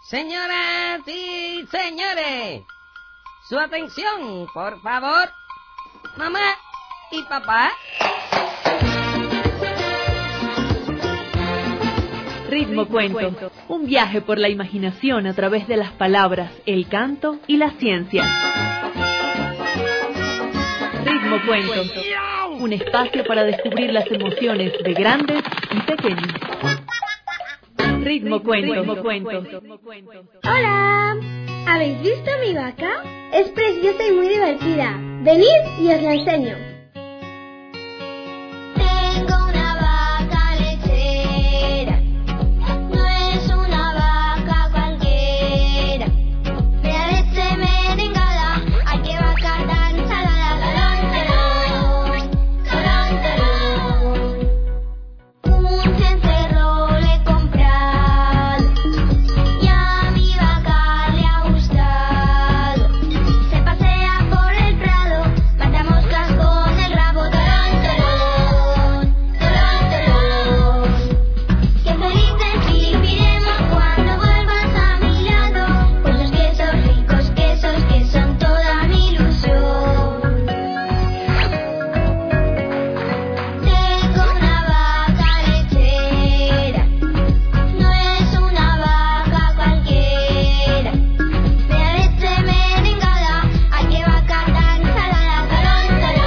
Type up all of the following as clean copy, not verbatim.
Señoras y señores, su atención, por favor. Mamá y papá. Ritmo Cuento, un viaje por la imaginación a través de las palabras, el canto y la ciencia. Ritmo Cuento, un espacio para descubrir las emociones de grandes y pequeños. Ritmo Cuento. ¡Hola! ¿Habéis visto mi vaca? Es preciosa y muy divertida. Venid y os la enseño. Tengo una vaca lechera. No es una vaca cualquiera. La leche merengada, ay qué vaca tan salada. Un cencerro le he comprado y a mi vaca le ha gustado. Se pasea por el prado, mata moscas con el rabo. Qué felices viviremos cuando vuelvas a mi lado, por los quesos ricos, quesos que son toda mi ilusión. Tengo una vaca lechera, no es una vaca cualquiera. La leche merengada, ay qué vaca tan salada.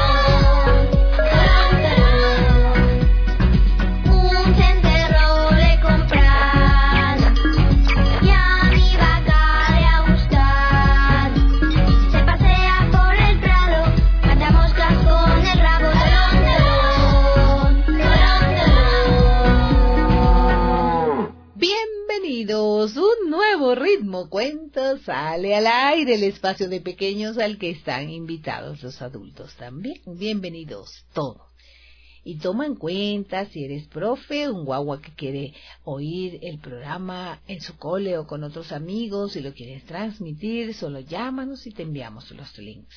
Un cencerro le he comprado y a mi vaca le ha gustado. Se pasea por el prado, mata moscas con el rabo. Bienvenidos, un nuevo Ritmo Cuento sale al aire, el espacio de pequeños al que están invitados los adultos también. Bienvenidos todos. Y toma en cuenta, si eres profe, un guagua que quiere oír el programa en su cole o con otros amigos y lo quieres transmitir, solo llámanos y te enviamos los links.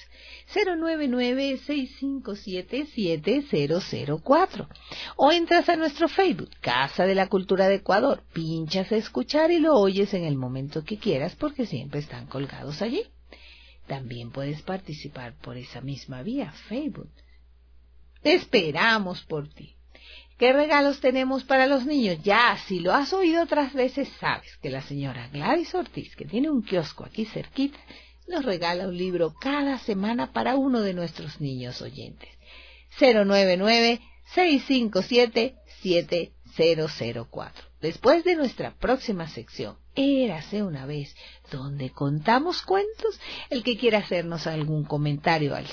099-657-7004. O entras a nuestro Facebook, Casa de la Cultura de Ecuador, pinchas a escuchar y lo oyes en el momento que quieras porque siempre están colgados allí. También puedes participar por esa misma vía, Facebook. Te esperamos por ti. ¿Qué regalos tenemos para los niños? Ya, si lo has oído otras veces, sabes que la señora Gladys Ortiz, que tiene un kiosco aquí cerquita, nos regala un libro cada semana para uno de nuestros niños oyentes. 099-657-7004. Después de nuestra próxima sección, Érase una vez, donde contamos cuentos, el que quiera hacernos algún comentario al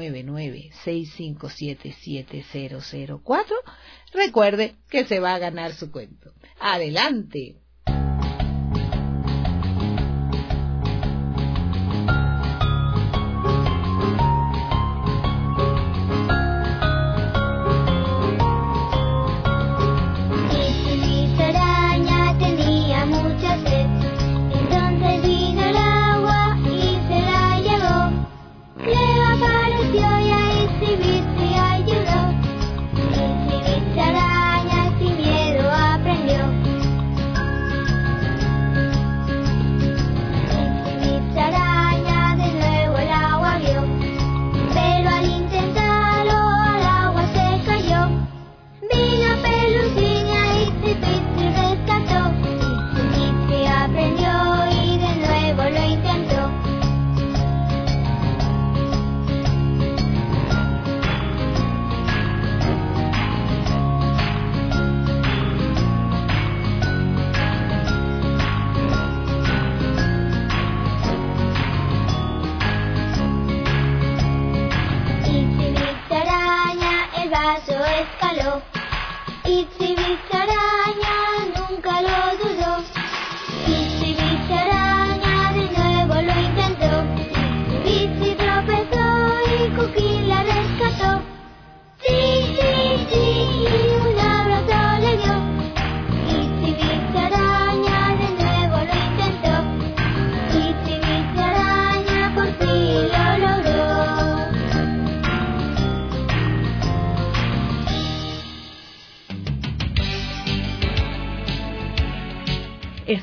099-657-7004, recuerde que se va a ganar su cuento. ¡Adelante!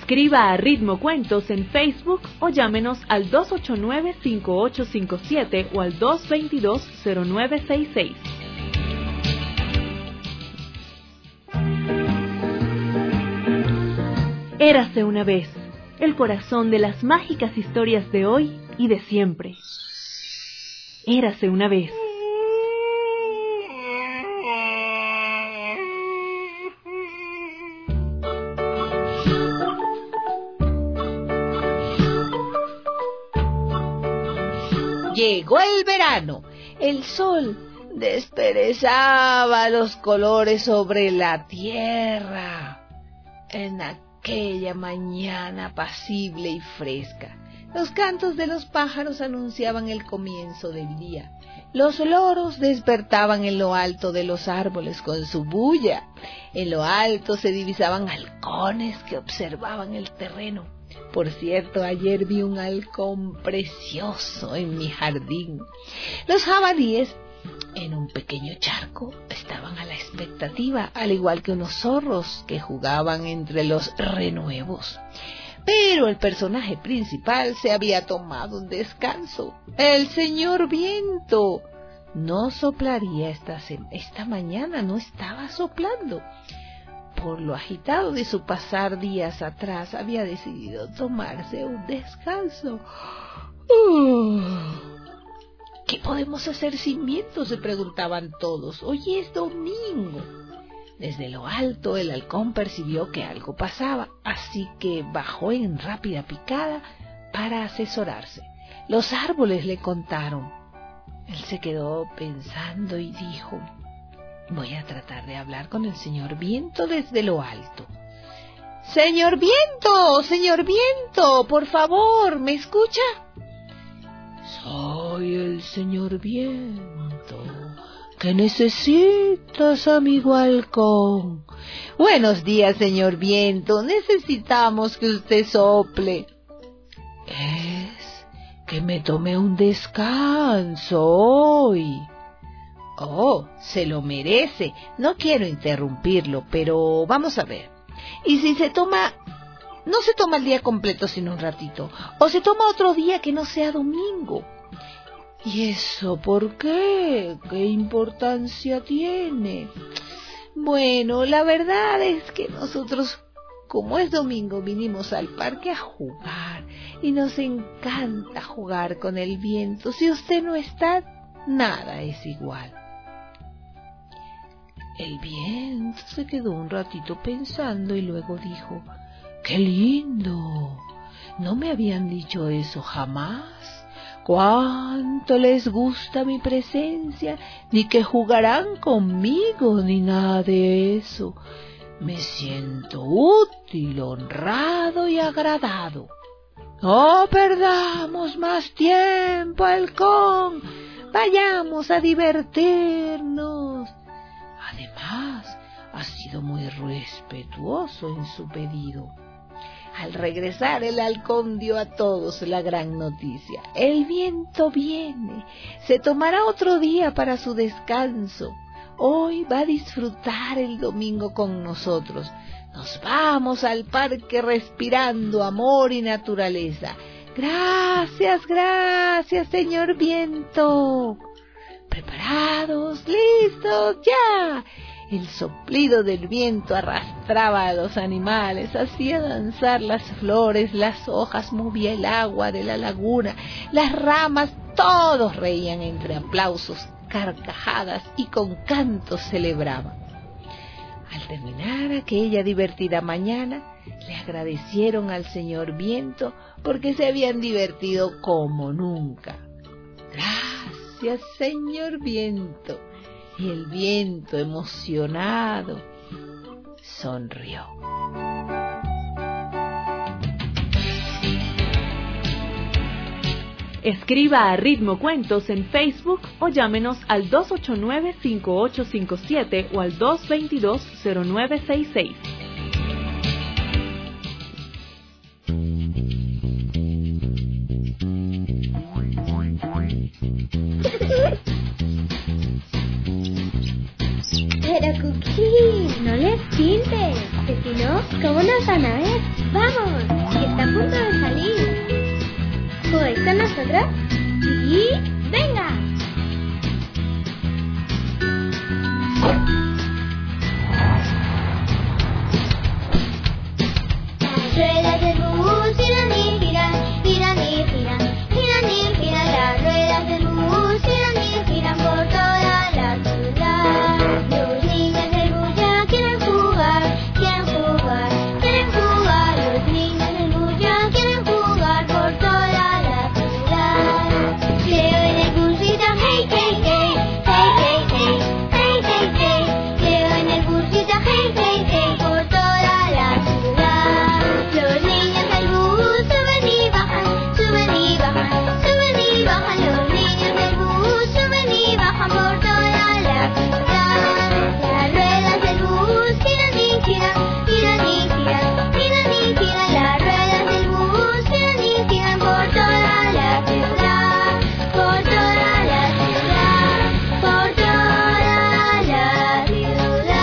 Escriba a Ritmo Cuentos en Facebook o llámenos al 289-5857 o al 222-0966. Érase una vez, el corazón de las mágicas historias de hoy y de siempre. Érase una vez. Llegó el verano. El sol desperezaba los colores sobre la tierra. En aquella mañana apacible y fresca, los cantos de los pájaros anunciaban el comienzo del día. Los loros despertaban en lo alto de los árboles con su bulla. En lo alto se divisaban halcones que observaban el terreno. Por cierto, ayer vi un halcón precioso en mi jardín. Los jabalíes, en un pequeño charco, estaban a la expectativa, al igual que unos zorros que jugaban entre los renuevos. Pero el personaje principal se había tomado un descanso. El señor Viento no soplaría esta mañana, no estaba soplando. Por lo agitado de su pasar días atrás, había decidido tomarse un descanso. ¿Qué podemos hacer sin viento?, se preguntaban todos. Hoy es domingo. Desde lo alto el halcón percibió que algo pasaba, así que bajó en rápida picada para asesorarse. Los árboles le contaron. Él se quedó pensando y dijo: voy a tratar de hablar con el señor Viento desde lo alto. ¡Señor Viento, por favor, ¿me escucha? Soy el señor Viento. ¿Qué necesitas, amigo halcón? Buenos días, señor Viento. Necesitamos que usted sople. Es que me tomé un descanso hoy. Oh, se lo merece. No quiero interrumpirlo, pero vamos a ver. ¿Y si no se toma el día completo sino un ratito? ¿O se toma otro día que no sea domingo? ¿Y eso por qué? ¿Qué importancia tiene? Bueno, la verdad es que nosotros, como es domingo, vinimos al parque a jugar. Y nos encanta jugar con el viento. Si usted no está, nada es igual. El viento se quedó un ratito pensando y luego dijo: ¡qué lindo! No me habían dicho eso jamás. ¿Cuánto les gusta mi presencia? Ni que jugarán conmigo, ni nada de eso. Me siento útil, honrado y agradado. No perdamos más tiempo, halcón. Vayamos a divertirnos. Además, ha sido muy respetuoso en su pedido. Al regresar, el halcón dio a todos la gran noticia. El viento viene. Se tomará otro día para su descanso. Hoy va a disfrutar el domingo con nosotros. Nos vamos al parque respirando amor y naturaleza. Gracias, señor Viento. ¿Preparados? ¿Listos? ¡Ya! El soplido del viento arrastraba a los animales, hacía danzar las flores, las hojas, movía el agua de la laguna, las ramas, todos reían entre aplausos, carcajadas y con cantos celebraban. Al terminar aquella divertida mañana, le agradecieron al señor Viento porque se habían divertido como nunca. Gracias, señor Viento. Y el viento, emocionado, sonrió. Escriba a Ritmo Cuentos en Facebook o llámenos al 289-5857 o al 222-0966. Pero Cookie, no les pintes, que si no, ¿cómo nos van a ver? ¡Vamos! ¡Que está a punto de salir! ¿Jugáis con nosotros? ¡Sí! ¡Venga! Las ruedas del bus giran y giran, giran y giran, giran y giran. Las ruedas del bus giran y giran por toda la ciudad. Los niños del bus ya quieren jugar, quieren jugar, quieren jugar. Los niños del bus ya quieren jugar por toda la ciudad. Leo en el bus grita hey, hey, hey, hey, hey, hey, hey, hey, hey. Leo en el bus grita hey, hey, hey por toda la ciudad. Los niños del bus suben y bajan, suben y bajan, suben y bajan. Los niños del bus suben y bajan por toda la ciudad. Las ruedas del bus giran y giran, giran y giran, giran y giran. Las ruedas del bus giran y giran por toda la ciudad, por toda la ciudad, por toda la ciudad.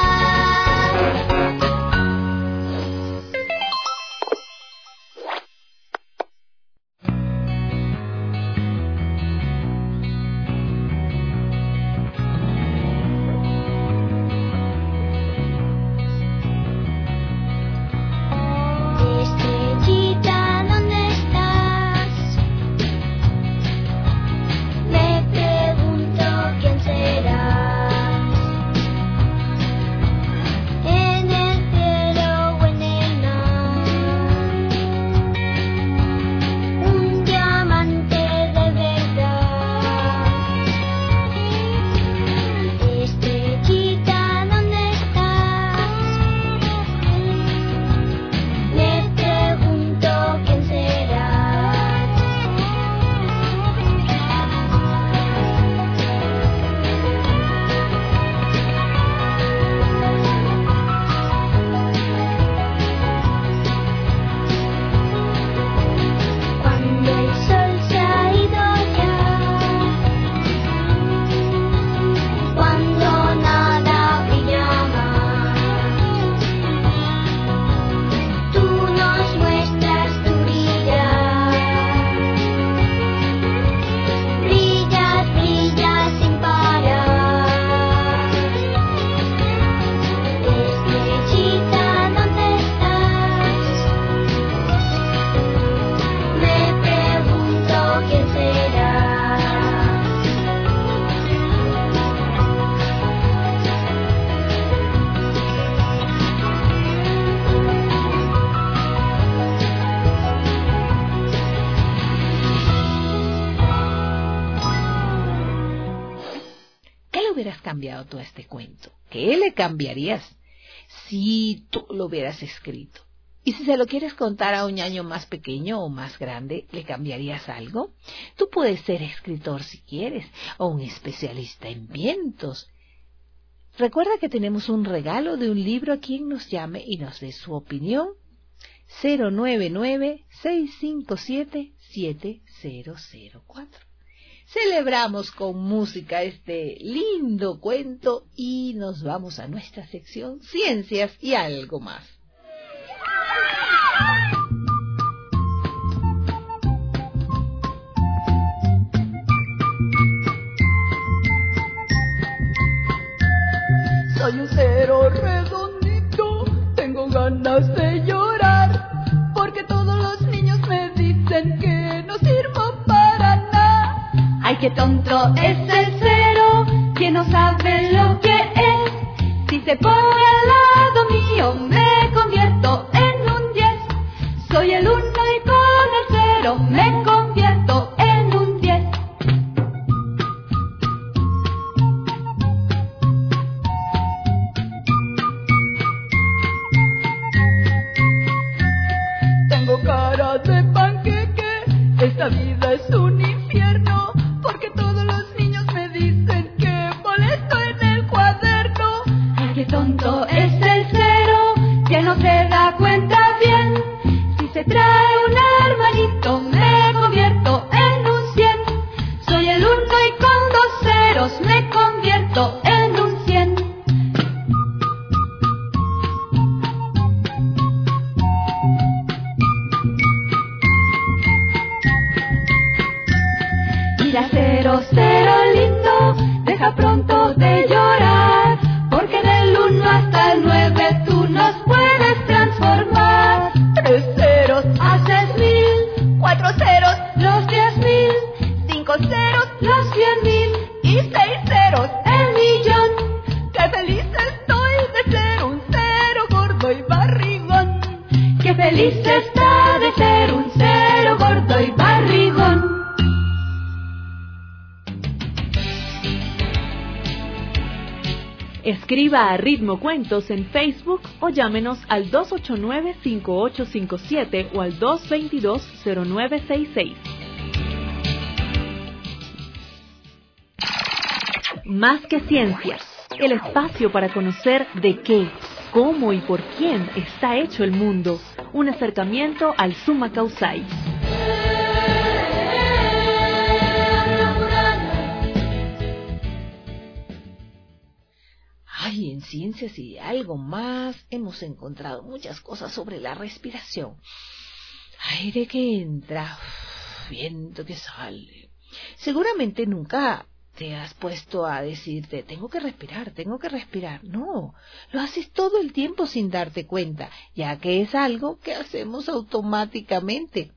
Estrellita, ¿dónde estás? Me pregunto quién serás. En el cielo o en el mar, un diamante de verdad. Estrellita, ¿dónde estás? Me pregunto quién serás. Cuando el sol se ha ido ya, cuando nada brilla más, tú nos muestras tu brillar. Brillas, brillas sin parar. Estrellita, ¿dónde estás? Me pregunto quién serás. ¿Qué le hubieras cambiado tú a este cuento? ¿Qué le cambiarías si tú lo hubieras escrito? Y si se lo quieres contar a un ñaño más pequeño o más grande, ¿le cambiarías algo? Tú puedes ser escritor si quieres, o un especialista en vientos. Recuerda que tenemos un regalo de un libro a quien nos llame y nos dé su opinión. 099-657-7004. Celebramos con música este lindo cuento y nos vamos a nuestra sección Ciencias y algo más. Soy un cero redondito, tengo ganas de llorar, porque todos los niños me dicen que no sirvo para nada. Ay, qué tonto es el cero, que no sabe lo que es. Si se pone al lado mío, me convierto en un 10. Soy el 1 y con el 0 me convierto en un 10. Tengo cara de panqueque, esta vida es un infierno, porque todos los niños me dicen que molesto en el cuaderno. Ay, qué tonto es el cero, que no se da cuenta bien. Si se trae un hermanito, me convierto en un 100. Soy el 1 y con 2 ceros me convierto en un 100. Hola 00 lindo, deja pronto de llorar, porque del 1 hasta el 9 tú nos puedes transformar. 3 ceros haces 1000, 4 ceros los 10.000, 5 ceros los 100.000 y 6 ceros el millón. ¡Qué feliz estoy de ser un cero gordo y barrigón! ¡Qué feliz está de ser un cero gordo y barrigón! Escriba a Ritmo Cuentos en Facebook o llámenos al 289-5857 o al 222-0966. Más que ciencia, el espacio para conocer de qué, cómo y por quién está hecho el mundo. Un acercamiento al Summa Causai. Ay, en Ciencias y algo más hemos encontrado muchas cosas sobre la respiración. Aire que entra, viento que sale. Seguramente nunca te has puesto a decirte, tengo que respirar. No, lo haces todo el tiempo sin darte cuenta, ya que es algo que hacemos automáticamente.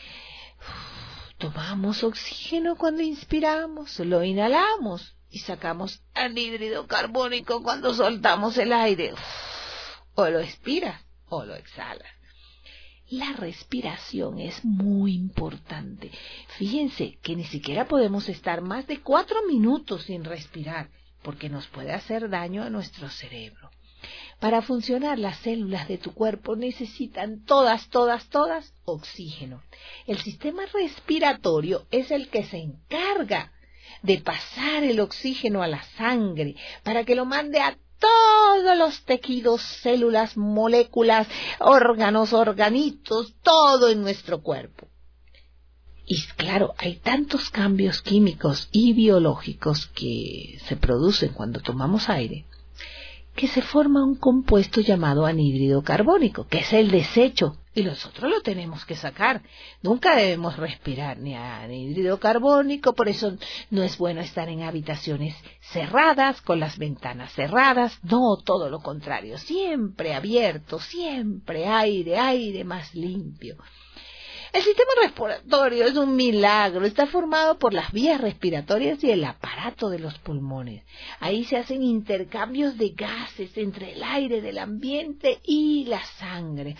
Tomamos oxígeno cuando inspiramos, lo inhalamos y sacamos anhídrido carbónico cuando soltamos el aire. O lo expiras o lo exhalas. La respiración es muy importante. Fíjense que ni siquiera podemos estar más de 4 minutos sin respirar, porque nos puede hacer daño a nuestro cerebro. Para funcionar, las células de tu cuerpo necesitan todas oxígeno. El sistema respiratorio es el que se encarga de pasar el oxígeno a la sangre para que lo mande a todos los tejidos, células, moléculas, órganos, organitos, todo en nuestro cuerpo. Y claro, hay tantos cambios químicos y biológicos que se producen cuando tomamos aire, que se forma un compuesto llamado anhídrido carbónico, que es el desecho, y nosotros lo tenemos que sacar. Nunca debemos respirar ni anhídrido carbónico, por eso no es bueno estar en habitaciones cerradas, con las ventanas cerradas, no, todo lo contrario, siempre abierto, siempre aire más limpio. El sistema respiratorio es un milagro, está formado por las vías respiratorias y el aparato de los pulmones. Ahí se hacen intercambios de gases entre el aire del ambiente y la sangre.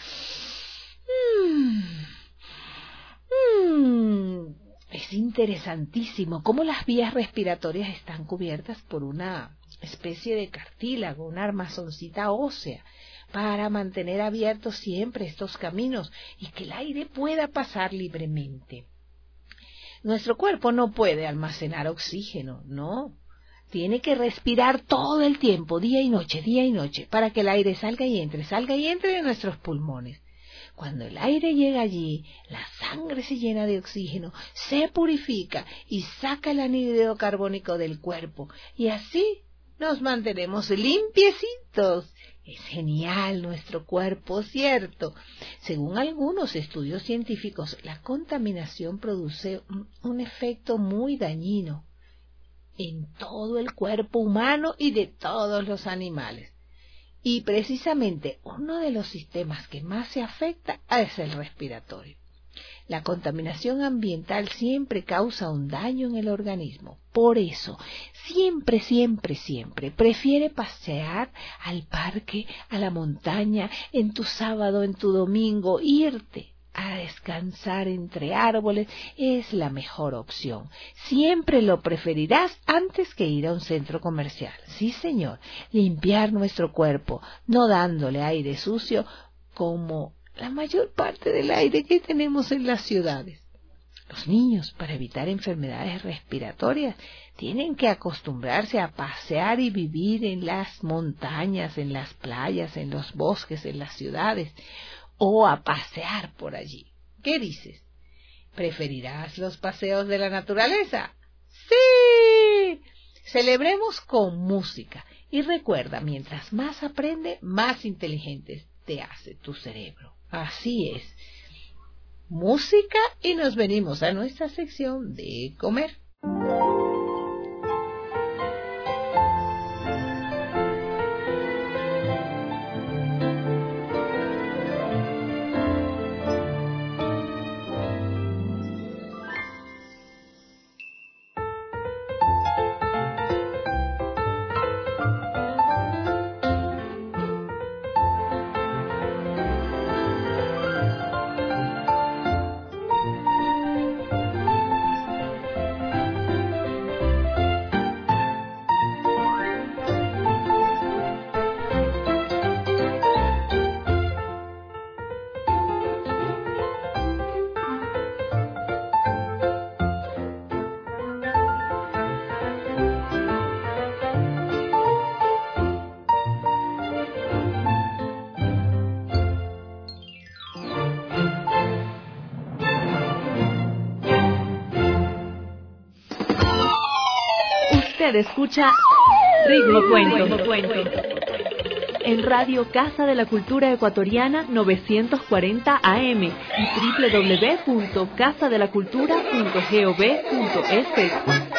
Es interesantísimo cómo las vías respiratorias están cubiertas por una especie de cartílago, una armazoncita ósea, para mantener abiertos siempre estos caminos y que el aire pueda pasar libremente. Nuestro cuerpo no puede almacenar oxígeno, no. Tiene que respirar todo el tiempo, día y noche, para que el aire salga y entre de nuestros pulmones. Cuando el aire llega allí, la sangre se llena de oxígeno, se purifica y saca el anhídrido carbónico del cuerpo. Y así nos mantenemos limpiecitos. Es genial nuestro cuerpo, ¿cierto? Según algunos estudios científicos, la contaminación produce un efecto muy dañino en todo el cuerpo humano y de todos los animales. Y precisamente uno de los sistemas que más se afecta es el respiratorio. La contaminación ambiental siempre causa un daño en el organismo. Por eso, siempre prefiere pasear al parque, a la montaña, en tu sábado, en tu domingo, irte a descansar entre árboles es la mejor opción. Siempre lo preferirás antes que ir a un centro comercial. Sí, señor, limpiar nuestro cuerpo, no dándole aire sucio como la mayor parte del aire que tenemos en las ciudades. Los niños, para evitar enfermedades respiratorias, tienen que acostumbrarse a pasear y vivir en las montañas, en las playas, en los bosques, en las ciudades, o a pasear por allí. ¿Qué dices? ¿Preferirás los paseos de la naturaleza? ¡Sí! Celebremos con música. Y recuerda, mientras más aprende, más inteligente te hace tu cerebro. Así es. Música y nos venimos a nuestra sección de comer. Usted escucha Ritmo Cuento. En Radio Casa de la Cultura Ecuatoriana 940 AM y www.casadelacultura.gov.es.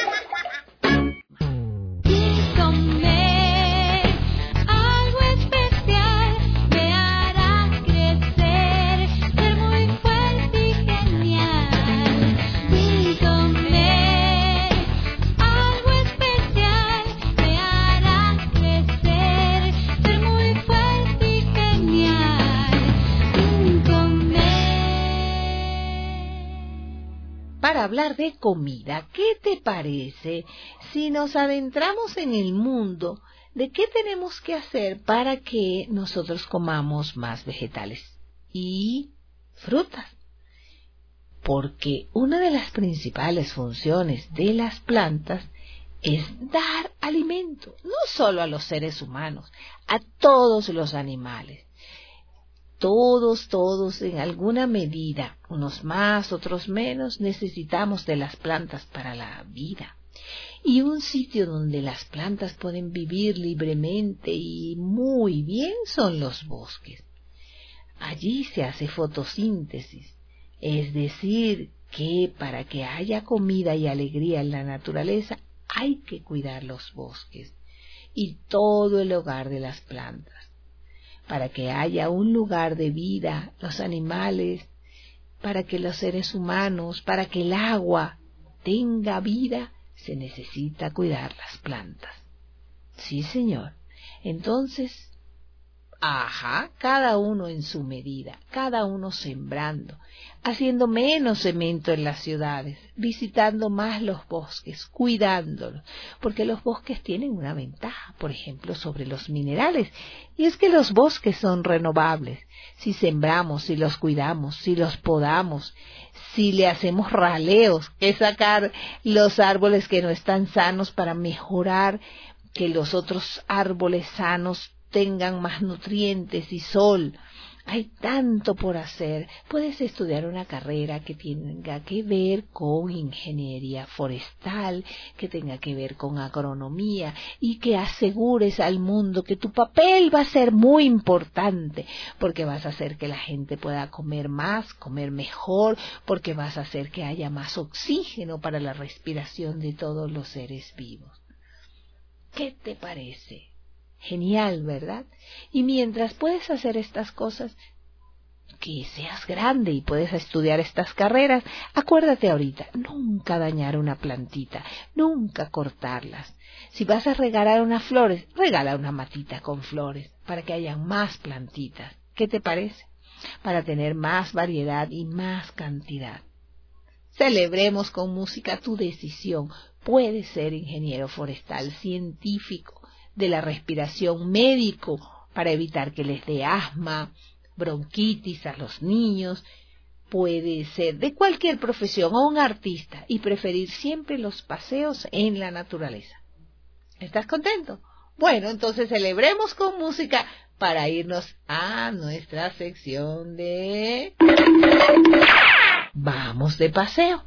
Para hablar de comida, ¿qué te parece si nos adentramos en el mundo de qué tenemos que hacer para que nosotros comamos más vegetales y frutas? Porque una de las principales funciones de las plantas es dar alimento, no solo a los seres humanos, a todos los animales. Todos en alguna medida, unos más, otros menos, necesitamos de las plantas para la vida. Y un sitio donde las plantas pueden vivir libremente y muy bien son los bosques. Allí se hace fotosíntesis, es decir, que para que haya comida y alegría en la naturaleza hay que cuidar los bosques y todo el hogar de las plantas. Para que haya un lugar de vida, los animales, para que los seres humanos, para que el agua tenga vida, se necesita cuidar las plantas. Sí, señor. Entonces, cada uno en su medida, cada uno sembrando, haciendo menos cemento en las ciudades, visitando más los bosques, cuidándolos, porque los bosques tienen una ventaja, por ejemplo, sobre los minerales, y es que los bosques son renovables. Si sembramos, si los cuidamos, si los podamos, si le hacemos raleos, que es sacar los árboles que no están sanos para mejorar que los otros árboles sanos tengan más nutrientes y sol. Hay tanto por hacer. Puedes estudiar una carrera que tenga que ver con ingeniería forestal, que tenga que ver con agronomía y que asegures al mundo que tu papel va a ser muy importante, porque vas a hacer que la gente pueda comer más, comer mejor, porque vas a hacer que haya más oxígeno para la respiración de todos los seres vivos. ¿Qué te parece? Genial, ¿verdad? Y mientras puedes hacer estas cosas, que seas grande y puedes estudiar estas carreras, acuérdate ahorita, nunca dañar una plantita, nunca cortarlas. Si vas a regalar unas flores, regala una matita con flores para que haya más plantitas. ¿Qué te parece? Para tener más variedad y más cantidad. Celebremos con música tu decisión. Puedes ser ingeniero forestal, científico, de la respiración, médico, para evitar que les dé asma, bronquitis a los niños. Puede ser de cualquier profesión o un artista y preferir siempre los paseos en la naturaleza. ¿Estás contento? Bueno, entonces celebremos con música para irnos a nuestra sección de Vamos de paseo.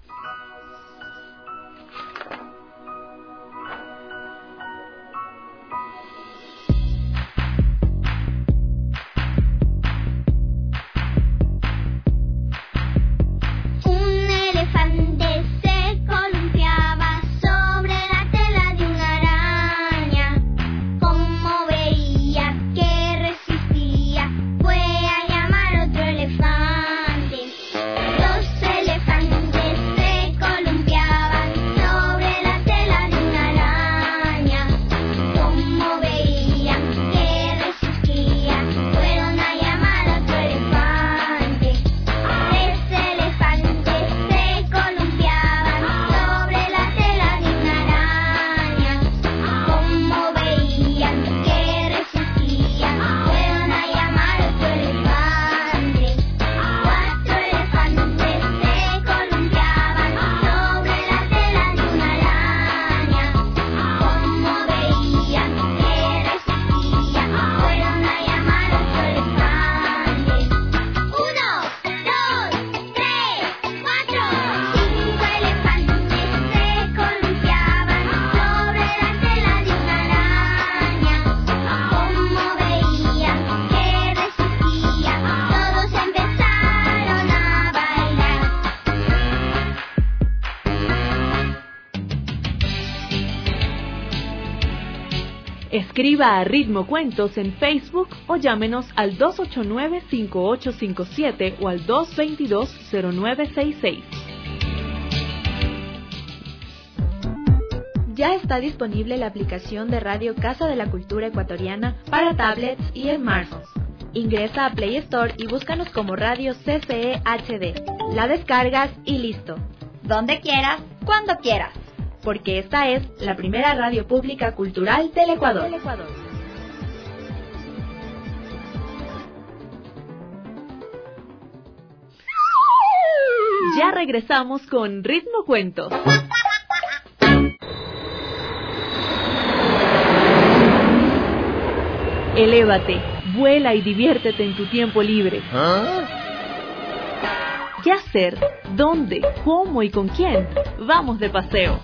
Los elefantes Escriba a Ritmo Cuentos en Facebook o llámenos al 289-5857 o al 222-0966. Ya está disponible la aplicación de Radio Casa de la Cultura Ecuatoriana para tablets y smartphones. Ingresa a Play Store y búscanos como Radio CCE HD. La descargas y listo. Donde quieras, cuando quieras. Porque esta es la primera radio pública cultural del Ecuador. Ya regresamos con Ritmo Cuentos. Elévate, vuela y diviértete en tu tiempo libre. ¿Qué hacer? ¿Dónde? ¿Cómo y con quién? Vamos de paseo.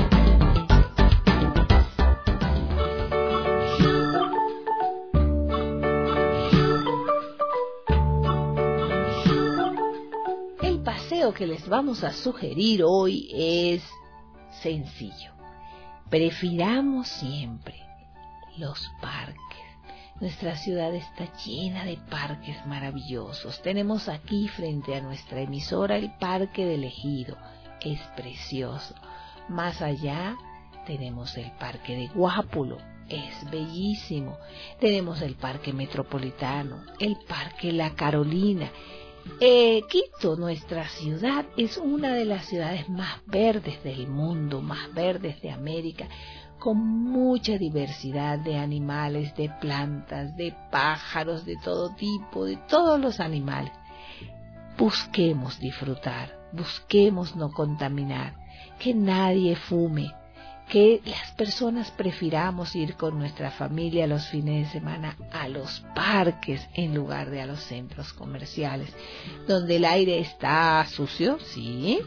El paseo que les vamos a sugerir hoy es sencillo. Prefiramos siempre los parques. Nuestra ciudad está llena de parques maravillosos. Tenemos aquí frente a nuestra emisora el Parque del Ejido. Es precioso. Más allá tenemos el Parque de Guápulo. Es bellísimo. Tenemos el Parque Metropolitano, el Parque La Carolina. Quito, nuestra ciudad, es una de las ciudades más verdes del mundo, más verdes de América, con mucha diversidad de animales, de plantas, de pájaros, de todo tipo, de todos los animales. Busquemos disfrutar, busquemos no contaminar, que nadie fume, que las personas prefiramos ir con nuestra familia los fines de semana a los parques en lugar de a los centros comerciales, donde el aire está sucio, sí,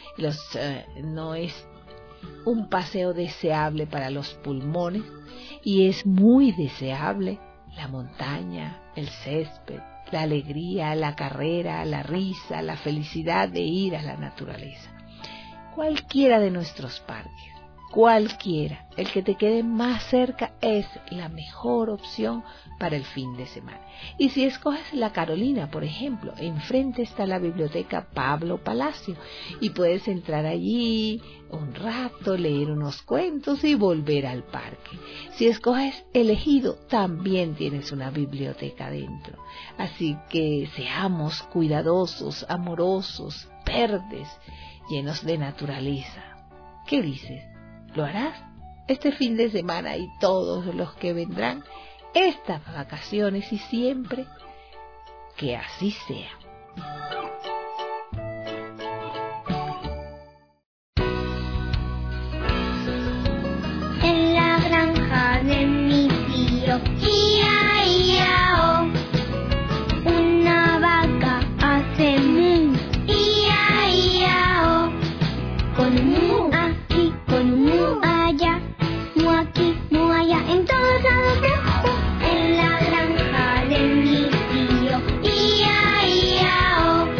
no es un paseo deseable para los pulmones, y es muy deseable la montaña, el césped, la alegría, la carrera, la risa, la felicidad de ir a la naturaleza. Cualquiera de nuestros parques, cualquiera, el que te quede más cerca es la mejor opción para el fin de semana. Y si escoges La Carolina, por ejemplo, enfrente está la biblioteca Pablo Palacio y puedes entrar allí un rato, leer unos cuentos y volver al parque. Si escoges El Ejido, también tienes una biblioteca dentro. Así que seamos cuidadosos, amorosos, verdes, llenos de naturaleza. ¿Qué dices? ¿Lo harás este fin de semana y todos los que vendrán, estas vacaciones y siempre? Que así sea. En la granja de mi tío, ia, ia, oh, una vaca hace mu, ia, ia, oh, con un mu aquí, con un mu allá, mu aquí, mu allá, en todos lados. En la granja de mi tío, ia, ia, oh,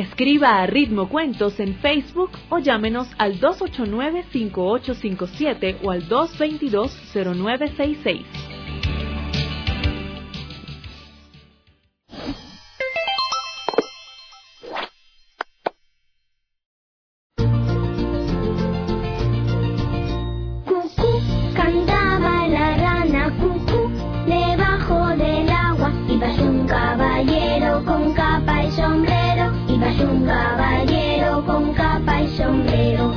Escriba a Ritmo Cuentos en Facebook o llámenos al 289-5857 o al 222-0966. Cantaba la rana cucú, debajo del agua iba un caballero con capa y sombrero, iba un caballero con capa y sombrero.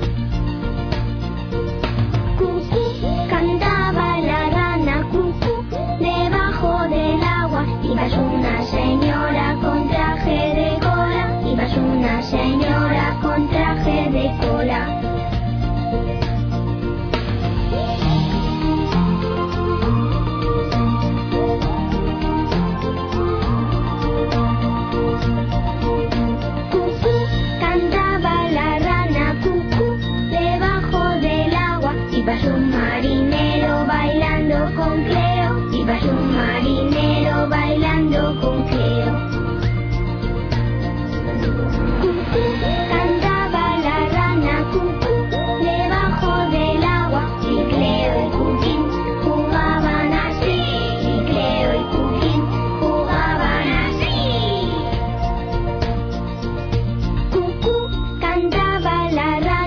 Cucú, cantaba la rana cucú, debajo del agua iba una señora con traje de cola, iba una señora con traje de cola. Un marinero bailando con Cleo, iba un marinero bailando con Cleo. Cucú, cantaba la rana cucú, debajo del agua, y Cleo y Cuquín jugaban así, y Cleo y Cuquín jugaban así. Cucú, cantaba la rana.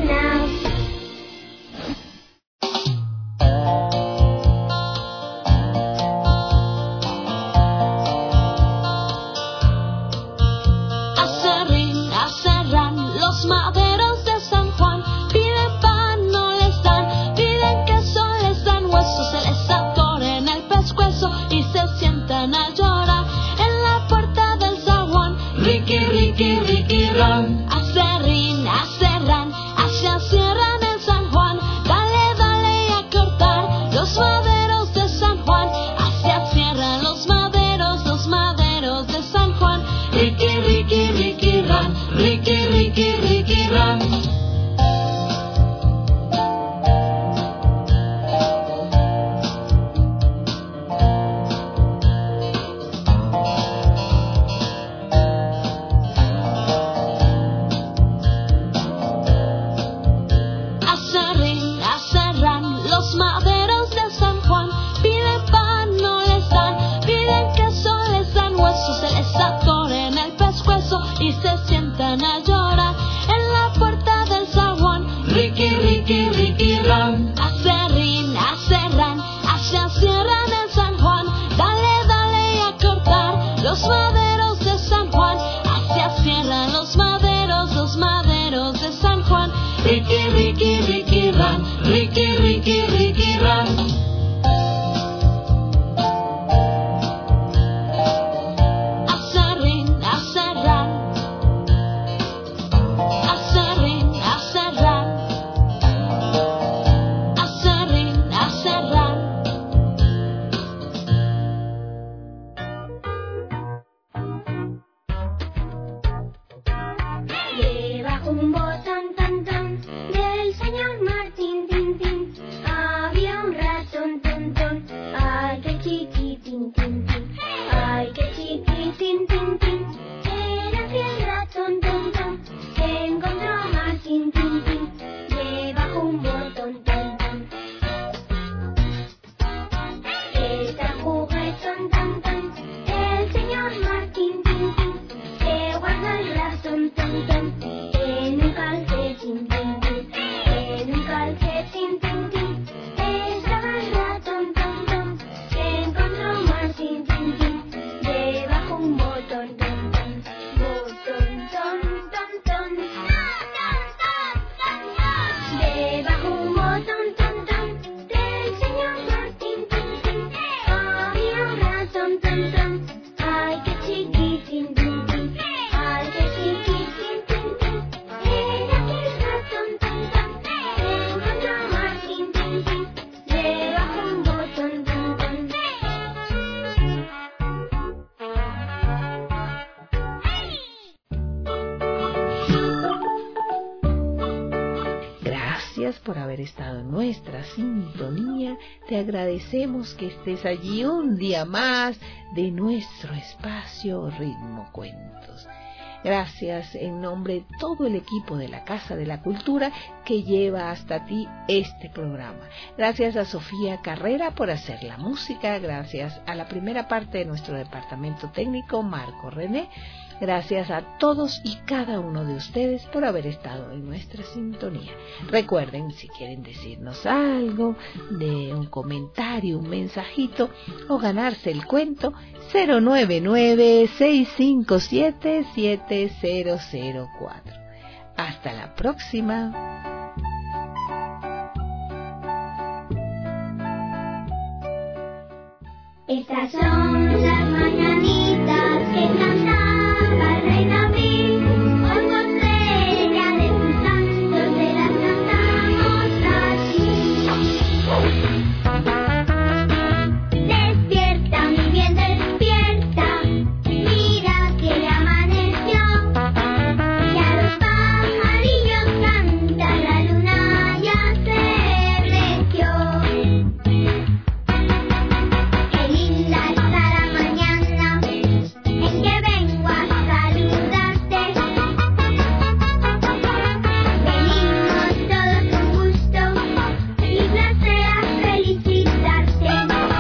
Los maderos de San Juan piden pan, no les dan, piden queso, les dan huesos, se les atora en el pescuezo y se sientan a llorar en la puerta del zaguán. Riqui, riqui, riqui, ran, acerrín, hacia cierran en San Juan. Dale, dale y a cortar los maderos de San Juan, hacia cierran los maderos de San Juan. Riqui, riqui, riqui, ran, riqui, riqui, riqui, ran. Acerran los maderos de San Juan, piden pan, no les dan, piden queso, les dan huesos, se les atora en el pescuezo y se sientan a llorar en la puerta del zaguán. Riqui, riqui, riqui, ran, acerrín, hacia cierran en San Juan. Dale, dale y a cortar los maderos de San Juan, hacia cierran los maderos de San Juan. Riqui, riqui, riqui, ran, riqui, riqui, riqui, ran. Acerrín, acerran, acerrín, acerran. Debajo un botón tan tan del señor Martín tin tin, había un ratón ton ton, ay qué chiquitín tin tin, ay qué chiquitín tin tin. Era así el ratón ton ton, se encontró a Martín tin tin, debajo un botón tan tan. Está juguetón tan tan, el señor Martín tin tin, se guarda el ratón ton ton en un calcetín tin tin, en un calcetín tin tin. Estaba el ratón ton ton, se encontró Martín tin tin, debajo un botón ton ton, botón ton ton ton, debajo un botón ton ton del señor Martín tin tin, había un ratón ton ton, ay qué chiquitín tin tin, ay qué chiquitín tin tin. Era aquel ratón ton ton, se encontró Martín tin tin, debajo un botón ton ton. Gracias por haber estado en nuestra sintonía. Te agradecemos que estés allí un día más de nuestro espacio Ritmo Cuentos. Gracias en nombre de todo el equipo de la Casa de la Cultura que lleva hasta ti este programa. Gracias a Sofía Carrera por hacer la música, gracias a la primera parte de nuestro departamento técnico, Marco René. Gracias a todos y cada uno de ustedes por haber estado en nuestra sintonía. Recuerden, si quieren decirnos algo, de un comentario, un mensajito o ganarse el cuento, 099-657-7004. Hasta la próxima. Estas son las mañanitas que cantaba el rey David. Hoy por ser ya de sus santos te las cantamos así. Despierta, mi bien, despierta. Mira que ya amaneció. Ya los pajarillos cantan, la luna ya se metió. Qué linda está la mañana en que vengo a saludarte. Venimos todos con gusto y placer a felicitarte.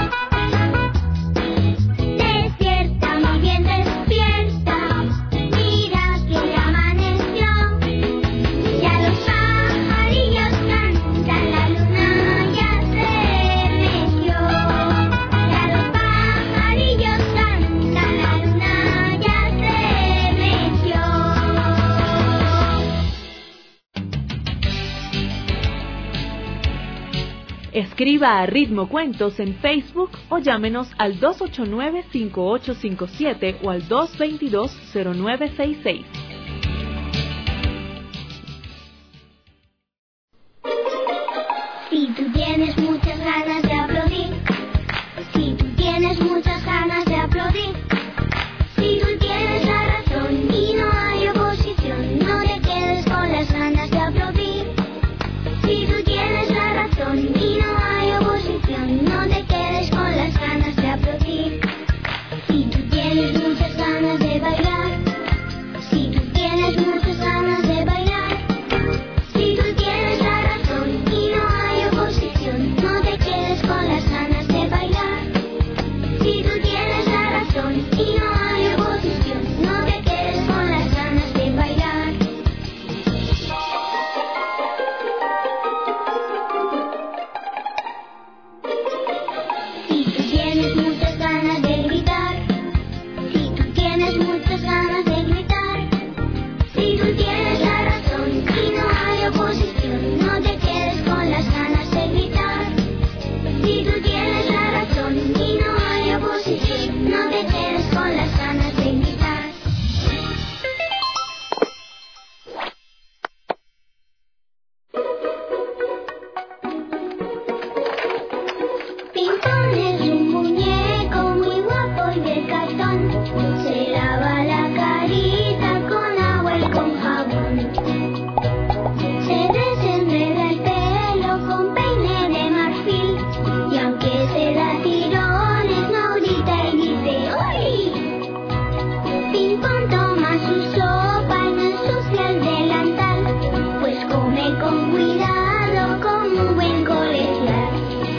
Despierta, mi bien, despierta. Mira que ya amaneció. Ya los pajarillos cantan, la luna ya se metió. Ya los pajarillos cantan, la luna ya se metió. Escriba a Ritmo Cuentos en Facebook o llámenos al 289-5857 o al 222-0966. Si tú tienes muchas ganas de aplaudir, si tú tienes muchas ganas de aplaudir, si tú tienes la razón y no hay oposición, no te quedes con las ganas de aplaudir. Si tú tienes la razón y no hay oposición, no te quedes con las ganas de aplaudir. Si tú tienes muchas ganas de bailar, si tú tienes muchas ganas de bailar, si tú tienes la razón y no hay oposición, no te quedes con las ganas de bailar. Si tú tienes la razón y no hay oposición, no te quedes con las ganas de bailar. Si tú tienes muchas ganas de gritar, si tú tienes muchas ganas de gritar, si tú tienes la razón y no hay oposición, no te quedes con las ganas de gritar. Si tú tienes la razón y no hay oposición, no te quedes con las ganas de gritar. Pimpón es un muñeco muy guapo y de cartón. Se lava la carita con agua y con jabón. Se desenreda el pelo con peine de marfil. Y aunque se da tirones, no grita y dice ¡uy! Pimpón toma su sopa y no ensucia el delantal, pues come con cuidado como un buen colegial.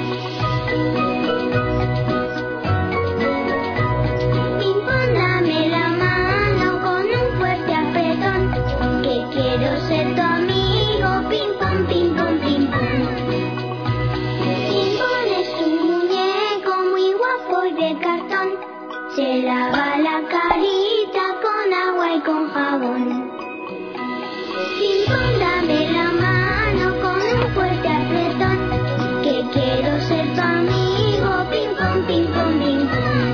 Pimpón, dame la mano con un fuerte apretón, que quiero ser tu amigo, pimpón, pimpón, pimpón. Pimpón es un muñeco muy guapo y de cartón, se lava la carita con agua y con jabón. Pimpón, dame la mano con un fuerte apretón, que quiero ser tu amigo, pimpón, pimpón, pimpón.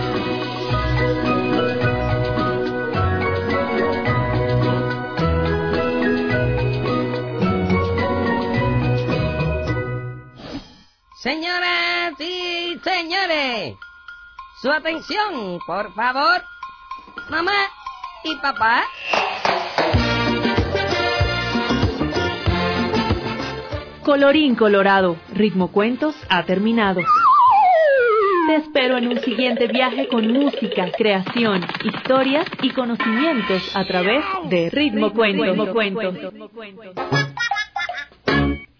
Señoras y señores, su atención, por favor. Mamá y papá. Colorín colorado, Ritmo Cuentos ha terminado. Te espero en un siguiente viaje con música, creación, historias y conocimientos a través de Ritmo Cuento.